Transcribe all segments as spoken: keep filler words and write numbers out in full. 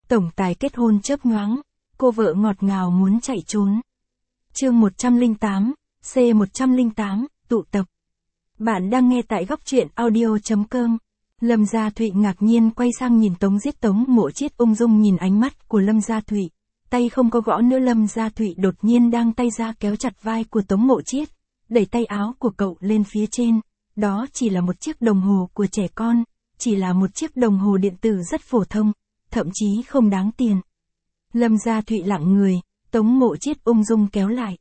tổng tài kết hôn chớp nhoáng, cô vợ ngọt ngào muốn chạy trốn. Chương một trăm lẻ tám, C một trăm lẻ tám, tụ tập. Bạn đang nghe tại góc truyện audio chấm com. Lâm Gia Thụy ngạc nhiên quay sang nhìn Tống Giết. Tống Mộ Chiết ung dung nhìn ánh mắt của Lâm Gia Thụy, tay không có gõ nữa. Lâm Gia Thụy đột nhiên đang tay ra kéo chặt vai của Tống Mộ Chiết, đẩy tay áo của cậu lên phía trên. Đó chỉ là một chiếc đồng hồ của trẻ con, chỉ là một chiếc đồng hồ điện tử rất phổ thông, thậm chí không đáng tiền. Lâm Gia Thụy lặng người, Tống Mộ Chiết ung dung kéo lại.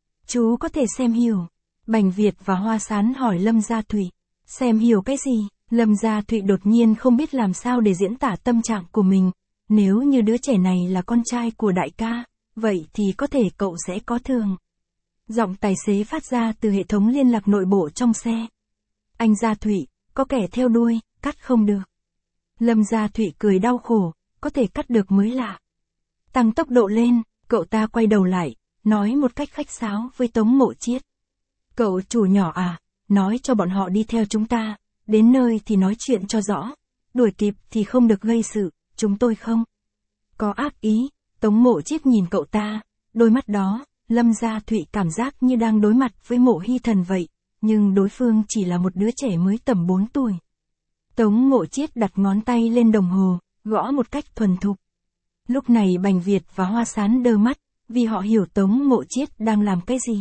Chú có thể xem hiểu. Bành Việt và Hoa Sán hỏi Lâm Gia Thụy. Xem hiểu cái gì? Lâm Gia Thụy đột nhiên không biết làm sao để diễn tả tâm trạng của mình. Nếu như đứa trẻ này là con trai của đại ca, vậy thì có thể cậu sẽ có thưởng. Giọng tài xế phát ra từ hệ thống liên lạc nội bộ trong xe. Anh Gia Thụy, có kẻ theo đuôi, cắt không được. Lâm Gia Thụy cười đau khổ, có thể cắt được mới lạ. Tăng tốc độ lên, cậu ta quay đầu lại, nói một cách khách sáo với Tống Mộ Chiết. Cậu chủ nhỏ à, nói cho bọn họ đi theo chúng ta, đến nơi thì nói chuyện cho rõ, đuổi kịp thì không được gây sự, chúng tôi không có ác ý. Tống Mộ Chiết nhìn cậu ta, đôi mắt đó, Lâm Gia Thụy cảm giác như đang đối mặt với Mộ Hy Thần vậy, nhưng đối phương chỉ là một đứa trẻ mới tầm bốn tuổi. Tống Mộ Chiết đặt ngón tay lên đồng hồ, gõ một cách thuần thục. Lúc này Bành Việt và Hoa Sán đơ mắt, vì họ hiểu Tống Mộ Chiết đang làm cái gì.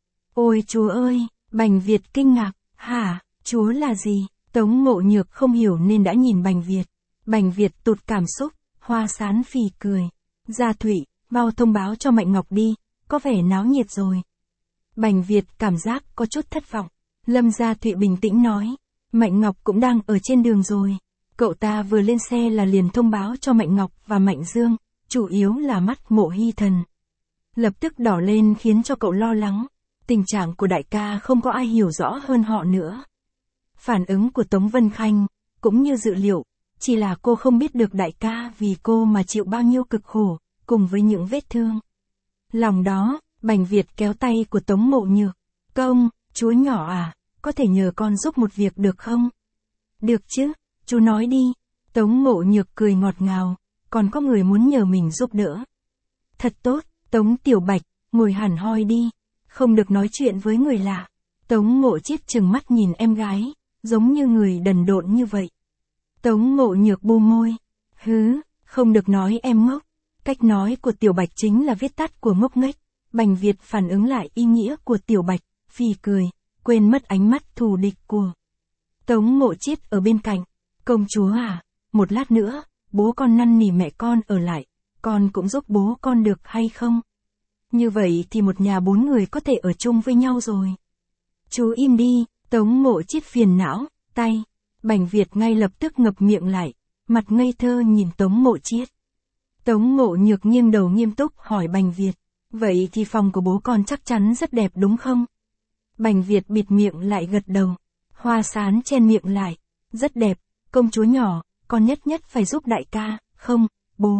Ôi chúa ơi, Bành Việt kinh ngạc, hả, chúa là gì? Tống Mộ Nhược không hiểu nên đã nhìn Bành Việt. Bành Việt tụt cảm xúc, Hoa Sán phì cười. Gia Thụy, mau thông báo cho Mạnh Ngọc đi, có vẻ náo nhiệt rồi. Bành Việt cảm giác có chút thất vọng. Lâm Gia Thụy bình tĩnh nói, Mạnh Ngọc cũng đang ở trên đường rồi. Cậu ta vừa lên xe là liền thông báo cho Mạnh Ngọc và Mạnh Dương, chủ yếu là mắt Mộ Hy Thần. Lập tức đỏ lên khiến cho cậu lo lắng. Tình trạng của đại ca không có ai hiểu rõ hơn họ nữa. Phản ứng của Tống Vân Khanh, cũng như dự liệu, chỉ là cô không biết được đại ca vì cô mà chịu bao nhiêu cực khổ, cùng với những vết thương. Lòng đó, Bành Việt kéo tay của Tống Mộ Nhược. Công, chúa nhỏ à, có thể nhờ con giúp một việc được không? Được chứ, chú nói đi. Tống Mộ Nhược cười ngọt ngào, còn có người muốn nhờ mình giúp đỡ. Thật tốt, Tống Tiểu Bạch, ngồi hẳn hoi đi, không được nói chuyện với người lạ. Tống Mộ Chiết trừng mắt nhìn em gái, giống như người đần độn như vậy. Tống Mộ Nhược bu môi. Hứ, không được nói em ngốc. Cách nói của Tiểu Bạch chính là viết tắt của ngốc nghếch. Bành Việt phản ứng lại ý nghĩa của Tiểu Bạch, phì cười, quên mất ánh mắt thù địch của Tống Mộ Chiết ở bên cạnh. Công chúa à, một lát nữa, bố con năn nỉ mẹ con ở lại, con cũng giúp bố con được hay không? Như vậy thì một nhà bốn người có thể ở chung với nhau rồi. Chú im đi, Tống Mộ Chiết phiền não, tay. Bành Việt ngay lập tức ngập miệng lại, mặt ngây thơ nhìn Tống Mộ Chiết. Tống Mộ Nhược nghiêng đầu nghiêm túc hỏi Bành Việt, vậy thì phòng của bố con chắc chắn rất đẹp đúng không? Bành Việt bịt miệng lại gật đầu. Hoa Sán chen miệng lại, rất đẹp, công chúa nhỏ, con nhất nhất phải giúp đại ca, không, bố.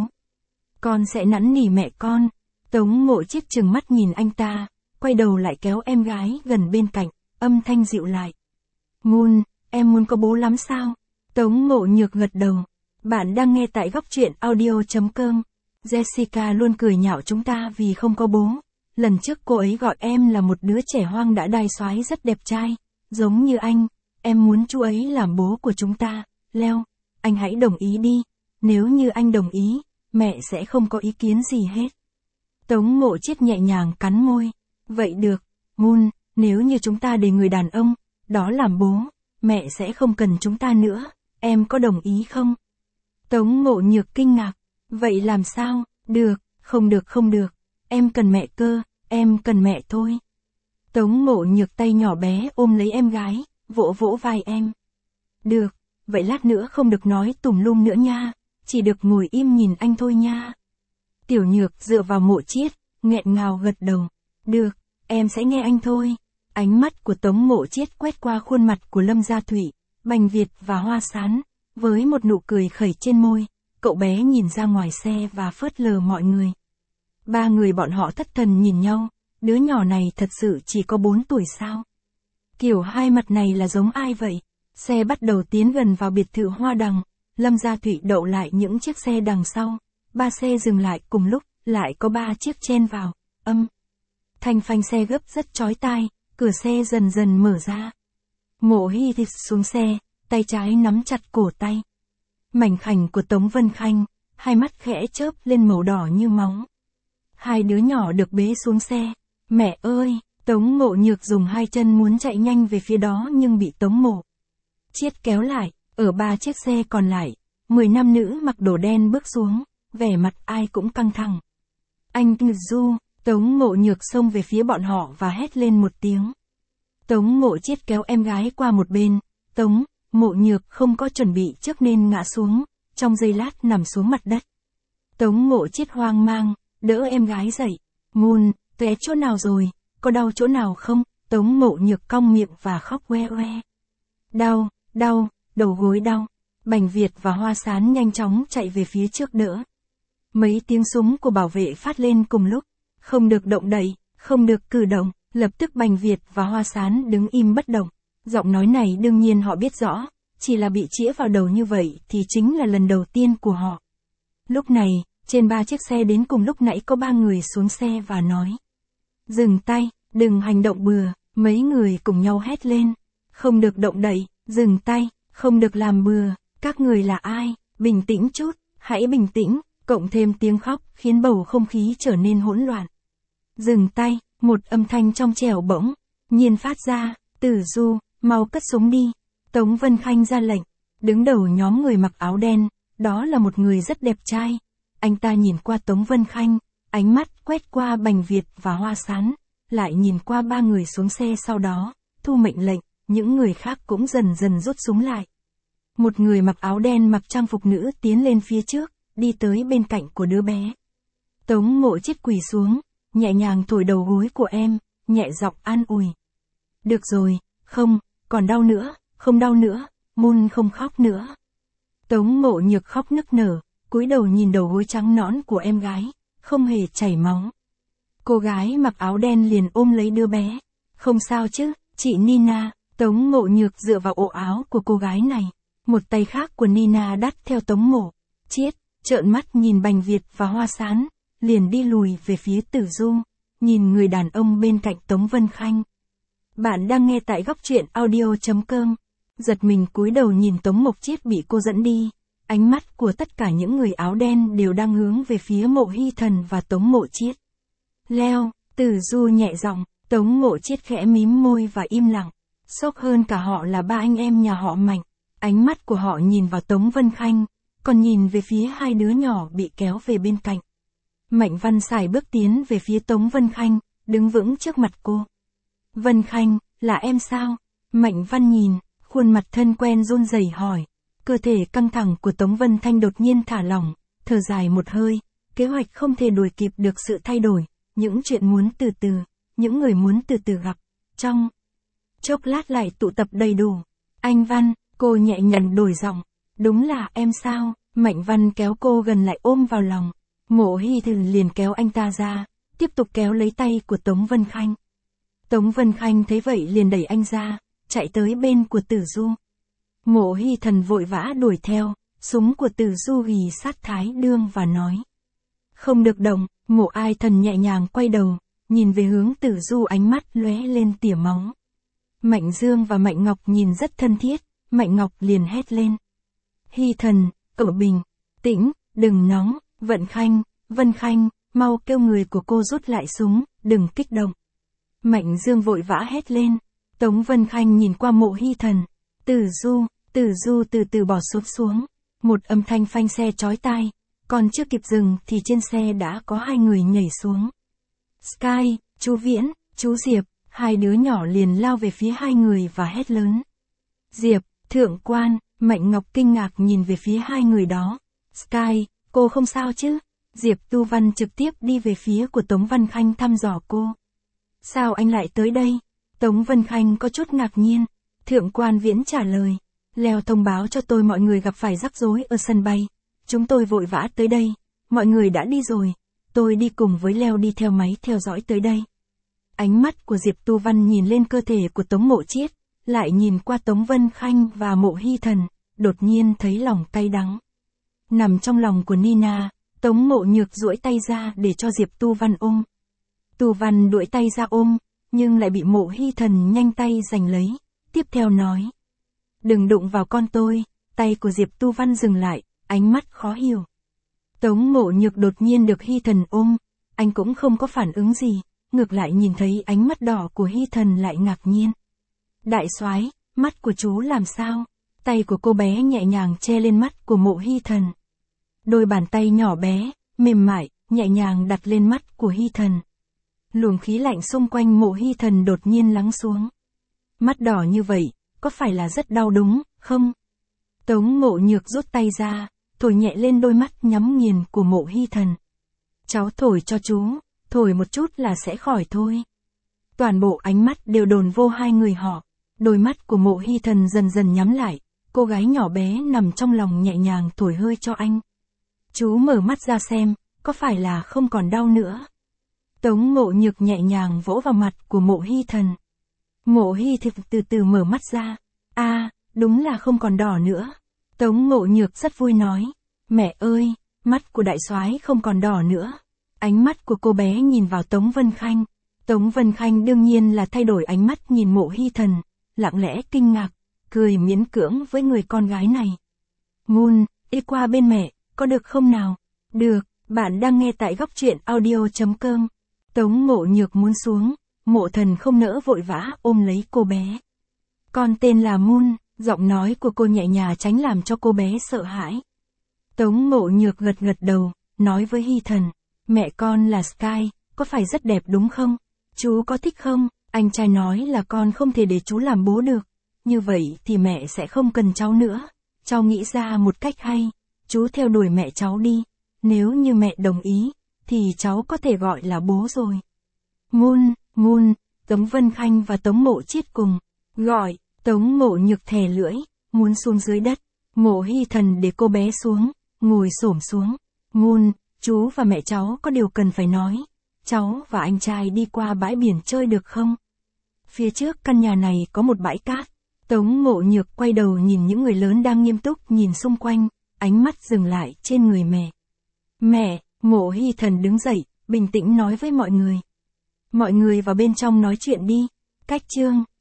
Con sẽ nắn nỉ mẹ con. Tống Mộ Chiết trừng mắt nhìn anh ta, quay đầu lại kéo em gái gần bên cạnh, âm thanh dịu lại. Ngôn, em muốn có bố lắm sao? Tống Mộ Nhược gật đầu. Bạn đang nghe tại góc truyện audio chấm com. Jessica luôn cười nhạo chúng ta vì không có bố. Lần trước cô ấy gọi em là một đứa trẻ hoang đã đai xoái rất đẹp trai, giống như anh. Em muốn chú ấy làm bố của chúng ta. Leo, anh hãy đồng ý đi. Nếu như anh đồng ý, mẹ sẽ không có ý kiến gì hết. Tống Mộ Chiết nhẹ nhàng cắn môi. Vậy được, Moon, nếu như chúng ta để người đàn ông đó làm bố, mẹ sẽ không cần chúng ta nữa, em có đồng ý không? Tống Mộ Nhược kinh ngạc. Vậy làm sao? Được, không được không được, em cần mẹ cơ, em cần mẹ thôi. Tống Mộ Nhược tay nhỏ bé ôm lấy em gái, vỗ vỗ vai em. Được, vậy lát nữa không được nói tùm lum nữa nha, chỉ được ngồi im nhìn anh thôi nha. Tiểu Nhược dựa vào Mộ Chiết, nghẹn ngào gật đầu. Được, em sẽ nghe anh thôi. Ánh mắt của Tống Mộ Chiết quét qua khuôn mặt của Lâm Gia Thụy, Bành Việt và Hoa Sán, với một nụ cười khẩy trên môi, cậu bé nhìn ra ngoài xe và phớt lờ mọi người. Ba người bọn họ thất thần nhìn nhau, đứa nhỏ này thật sự chỉ có bốn tuổi sao? Kiểu hai mặt này là giống ai vậy? Xe bắt đầu tiến gần vào biệt thự Hoa Đằng, Lâm Gia Thụy đậu lại những chiếc xe đằng sau, ba xe dừng lại cùng lúc, lại có ba chiếc chen vào, âm. Thanh phanh xe gấp rất chói tai, cửa xe dần dần mở ra. Mộ Hy thịt xuống xe, tay trái nắm chặt cổ tay. Mảnh khảnh của Tống Vân Khanh, hai mắt khẽ chớp lên màu đỏ như máu. Hai đứa nhỏ được bế xuống xe. Mẹ ơi, Tống Mộ Nhược dùng hai chân muốn chạy nhanh về phía đó nhưng bị Tống Mộ Chiết kéo lại. Ở ba chiếc xe còn lại, mười nam nữ mặc đồ đen bước xuống, vẻ mặt ai cũng căng thẳng. Anh Du, Tống Mộ Nhược xông về phía bọn họ và hét lên một tiếng. Tống Mộ Chiết kéo em gái qua một bên, Tống Mộ Nhược không có chuẩn bị trước nên ngã xuống, trong giây lát nằm xuống mặt đất. Tống Mộ Chiết hoang mang, đỡ em gái dậy. Ngôn, té chỗ nào rồi, có đau chỗ nào không? Tống Mộ Nhược cong miệng và khóc oe oe. Đau, đau, đầu gối đau. Bành Việt và Hoa Sán nhanh chóng chạy về phía trước đỡ. Mấy tiếng súng của bảo vệ phát lên cùng lúc. Không được động đậy, không được cử động. Lập tức Bành Việt và Hoa Sán đứng im bất động. Giọng nói này đương nhiên họ biết rõ, chỉ là bị chĩa vào đầu như vậy thì chính là lần đầu tiên của họ. Lúc này, trên ba chiếc xe đến cùng lúc nãy có ba người xuống xe và nói. Dừng tay, đừng hành động bừa, mấy người cùng nhau hét lên. Không được động đậy, dừng tay, không được làm bừa, các người là ai, bình tĩnh chút, hãy bình tĩnh, cộng thêm tiếng khóc khiến bầu không khí trở nên hỗn loạn. Dừng tay, một âm thanh trong trẻo bỗng nhiên phát ra, Tử Du, mau cất súng đi. Tống Vân Khanh ra lệnh, đứng đầu nhóm người mặc áo đen, đó là một người rất đẹp trai. Anh ta nhìn qua Tống Vân Khanh, ánh mắt quét qua Bành Việt và Hoa Sán, lại nhìn qua ba người xuống xe sau đó, thu mệnh lệnh, những người khác cũng dần dần rút súng lại. Một người mặc áo đen mặc trang phục nữ tiến lên phía trước, đi tới bên cạnh của đứa bé. Tống Mộ Chiết quỳ xuống, nhẹ nhàng thổi đầu gối của em, nhẹ giọng an ủi. Được rồi, không, còn đau nữa, không đau nữa, Mun không khóc nữa. Tống Mộ Nhược khóc nức nở, cúi đầu nhìn đầu gối trắng nõn của em gái, không hề chảy máu. Cô gái mặc áo đen liền ôm lấy đứa bé. Không sao chứ, chị Nina. Tống Mộ Nhược dựa vào ổ áo của cô gái này. Một tay khác của Nina đắt theo Tống Mộ Chiết, trợn mắt nhìn Bành Việt và Hoa Sán, liền đi lùi về phía Tử Du, nhìn người đàn ông bên cạnh Tống Vân Khanh. Bạn đang nghe tại góc truyện audio chấm com. Giật mình cúi đầu nhìn Tống Mộ Chiết bị cô dẫn đi. Ánh mắt của tất cả những người áo đen đều đang hướng về phía Mộ Hy Thần và Tống Mộ Chiết. Leo, Tử Du nhẹ giọng, Tống Mộ Chiết khẽ mím môi và im lặng. Sốc hơn cả họ là ba anh em nhà họ Mạnh. Ánh mắt của họ nhìn vào Tống Vân Khanh, còn nhìn về phía hai đứa nhỏ bị kéo về bên cạnh. Mạnh Văn sải bước tiến về phía Tống Vân Khanh, đứng vững trước mặt cô. Vân Khanh, là em sao? Mạnh Văn nhìn, khuôn mặt thân quen run rẩy hỏi. Cơ thể căng thẳng của Tống Vân Thanh đột nhiên thả lỏng, thở dài một hơi. Kế hoạch không thể đuổi kịp được sự thay đổi, những chuyện muốn từ từ, những người muốn từ từ gặp. Trong chốc lát lại tụ tập đầy đủ. Anh Văn, cô nhẹ nhàng đổi giọng. Đúng là em sao? Mạnh Văn kéo cô gần lại ôm vào lòng. Mộ Hy Thần liền kéo anh ta ra, tiếp tục kéo lấy tay của Tống Vân Khanh. Tống Vân Khanh thấy vậy liền đẩy anh ra, chạy tới bên của Tử Du. Mộ Hy Thần vội vã đuổi theo, súng của Tử Du ghi sát thái đương và nói. Không được động. Mộ Ai Thần nhẹ nhàng quay đầu, nhìn về hướng Tử Du, ánh mắt lóe lên tỉa máu. Mạnh Dương và Mạnh Ngọc nhìn rất thân thiết, Mạnh Ngọc liền hét lên. Hy Thần, cậu bình tĩnh, đừng nóng. Vận Khanh, Vân Khanh, mau kêu người của cô rút lại súng, đừng kích động. Mạnh Dương vội vã hét lên. Tống Vân Khanh nhìn qua Mộ Hy Thần. Tử Du, Tử Du từ từ bỏ súng xuống. Một âm thanh phanh xe chói tai, còn chưa kịp dừng thì trên xe đã có hai người nhảy xuống. Sky, chú Viễn, chú Diệp, hai đứa nhỏ liền lao về phía hai người và hét lớn. Diệp, Thượng Quan, Mạnh Ngọc kinh ngạc nhìn về phía hai người đó. Sky, cô không sao chứ? Diệp Tu Văn trực tiếp đi về phía của Tống Vân Khanh thăm dò cô. Sao anh lại tới đây? Tống Vân Khanh có chút ngạc nhiên. Thượng Quan Viễn trả lời. Leo thông báo cho tôi mọi người gặp phải rắc rối ở sân bay. Chúng tôi vội vã tới đây. Mọi người đã đi rồi. Tôi đi cùng với Leo đi theo máy theo dõi tới đây. Ánh mắt của Diệp Tu Văn nhìn lên cơ thể của Tống Mộ Chiết, lại nhìn qua Tống Vân Khanh và Mộ Hy Thần, đột nhiên thấy lòng cay đắng. Nằm trong lòng của Nina, Tống Mộ Nhược duỗi tay ra để cho Diệp Tu Văn ôm. Tu Văn duỗi tay ra ôm, nhưng lại bị Mộ Hy Thần nhanh tay giành lấy, tiếp theo nói. Đừng đụng vào con tôi, tay của Diệp Tu Văn dừng lại, ánh mắt khó hiểu. Tống Mộ Nhược đột nhiên được Hy Thần ôm, anh cũng không có phản ứng gì, ngược lại nhìn thấy ánh mắt đỏ của Hy Thần lại ngạc nhiên. Đại soái, mắt của chú làm sao? Tay của cô bé nhẹ nhàng che lên mắt của Mộ Hy Thần. Đôi bàn tay nhỏ bé, mềm mại, nhẹ nhàng đặt lên mắt của Hy Thần. Luồng khí lạnh xung quanh Mộ Hy Thần đột nhiên lắng xuống. Mắt đỏ như vậy, có phải là rất đau đúng, không? Tống Mộ Nhược rút tay ra, thổi nhẹ lên đôi mắt nhắm nghiền của Mộ Hy Thần. Cháu thổi cho chú, thổi một chút là sẽ khỏi thôi. Toàn bộ ánh mắt đều đồn vô hai người họ. Đôi mắt của Mộ Hy Thần dần dần nhắm lại, cô gái nhỏ bé nằm trong lòng nhẹ nhàng thổi hơi cho anh. Chú mở mắt ra xem, có phải là không còn đau nữa? Tống Mộ Nhược nhẹ nhàng vỗ vào mặt của Mộ Hy Thần. Mộ Hy Thực từ từ mở mắt ra. A, à, đúng là không còn đỏ nữa. Tống Mộ Nhược rất vui nói. Mẹ ơi, mắt của đại soái không còn đỏ nữa. Ánh mắt của cô bé nhìn vào Tống Vân Khanh. Tống Vân Khanh đương nhiên là thay đổi ánh mắt nhìn Mộ Hy Thần, lặng lẽ kinh ngạc, cười miễn cưỡng với người con gái này. Moon, đi qua bên mẹ, có được không nào? Được, bạn đang nghe tại góc truyện audio chấm com. Tống Mộ Nhược muốn xuống, Mộ Thần không nỡ vội vã ôm lấy cô bé. Con tên là Moon, giọng nói của cô nhẹ nhàng tránh làm cho cô bé sợ hãi. Tống Mộ Nhược gật gật đầu, nói với Hy Thần, mẹ con là Sky, có phải rất đẹp đúng không? Chú có thích không? Anh trai nói là con không thể để chú làm bố được. Như vậy thì mẹ sẽ không cần cháu nữa. Cháu nghĩ ra một cách hay. Chú theo đuổi mẹ cháu đi. Nếu như mẹ đồng ý, thì cháu có thể gọi là bố rồi. Moon, Moon, Tống Vân Khanh và Tống Mộ Chiết cùng. Gọi, Tống Mộ Nhược thè lưỡi, muốn xuống dưới đất. Mộ Hy Thần để cô bé xuống, ngồi xổm xuống. Moon, chú và mẹ cháu có điều cần phải nói. Cháu và anh trai đi qua bãi biển chơi được không? Phía trước căn nhà này có một bãi cát. Tống Mộ Nhược quay đầu nhìn những người lớn đang nghiêm túc nhìn xung quanh, ánh mắt dừng lại trên người mẹ. Mẹ, Mộ Hy Thần đứng dậy, bình tĩnh nói với mọi người. Mọi người vào bên trong nói chuyện đi. Cách chương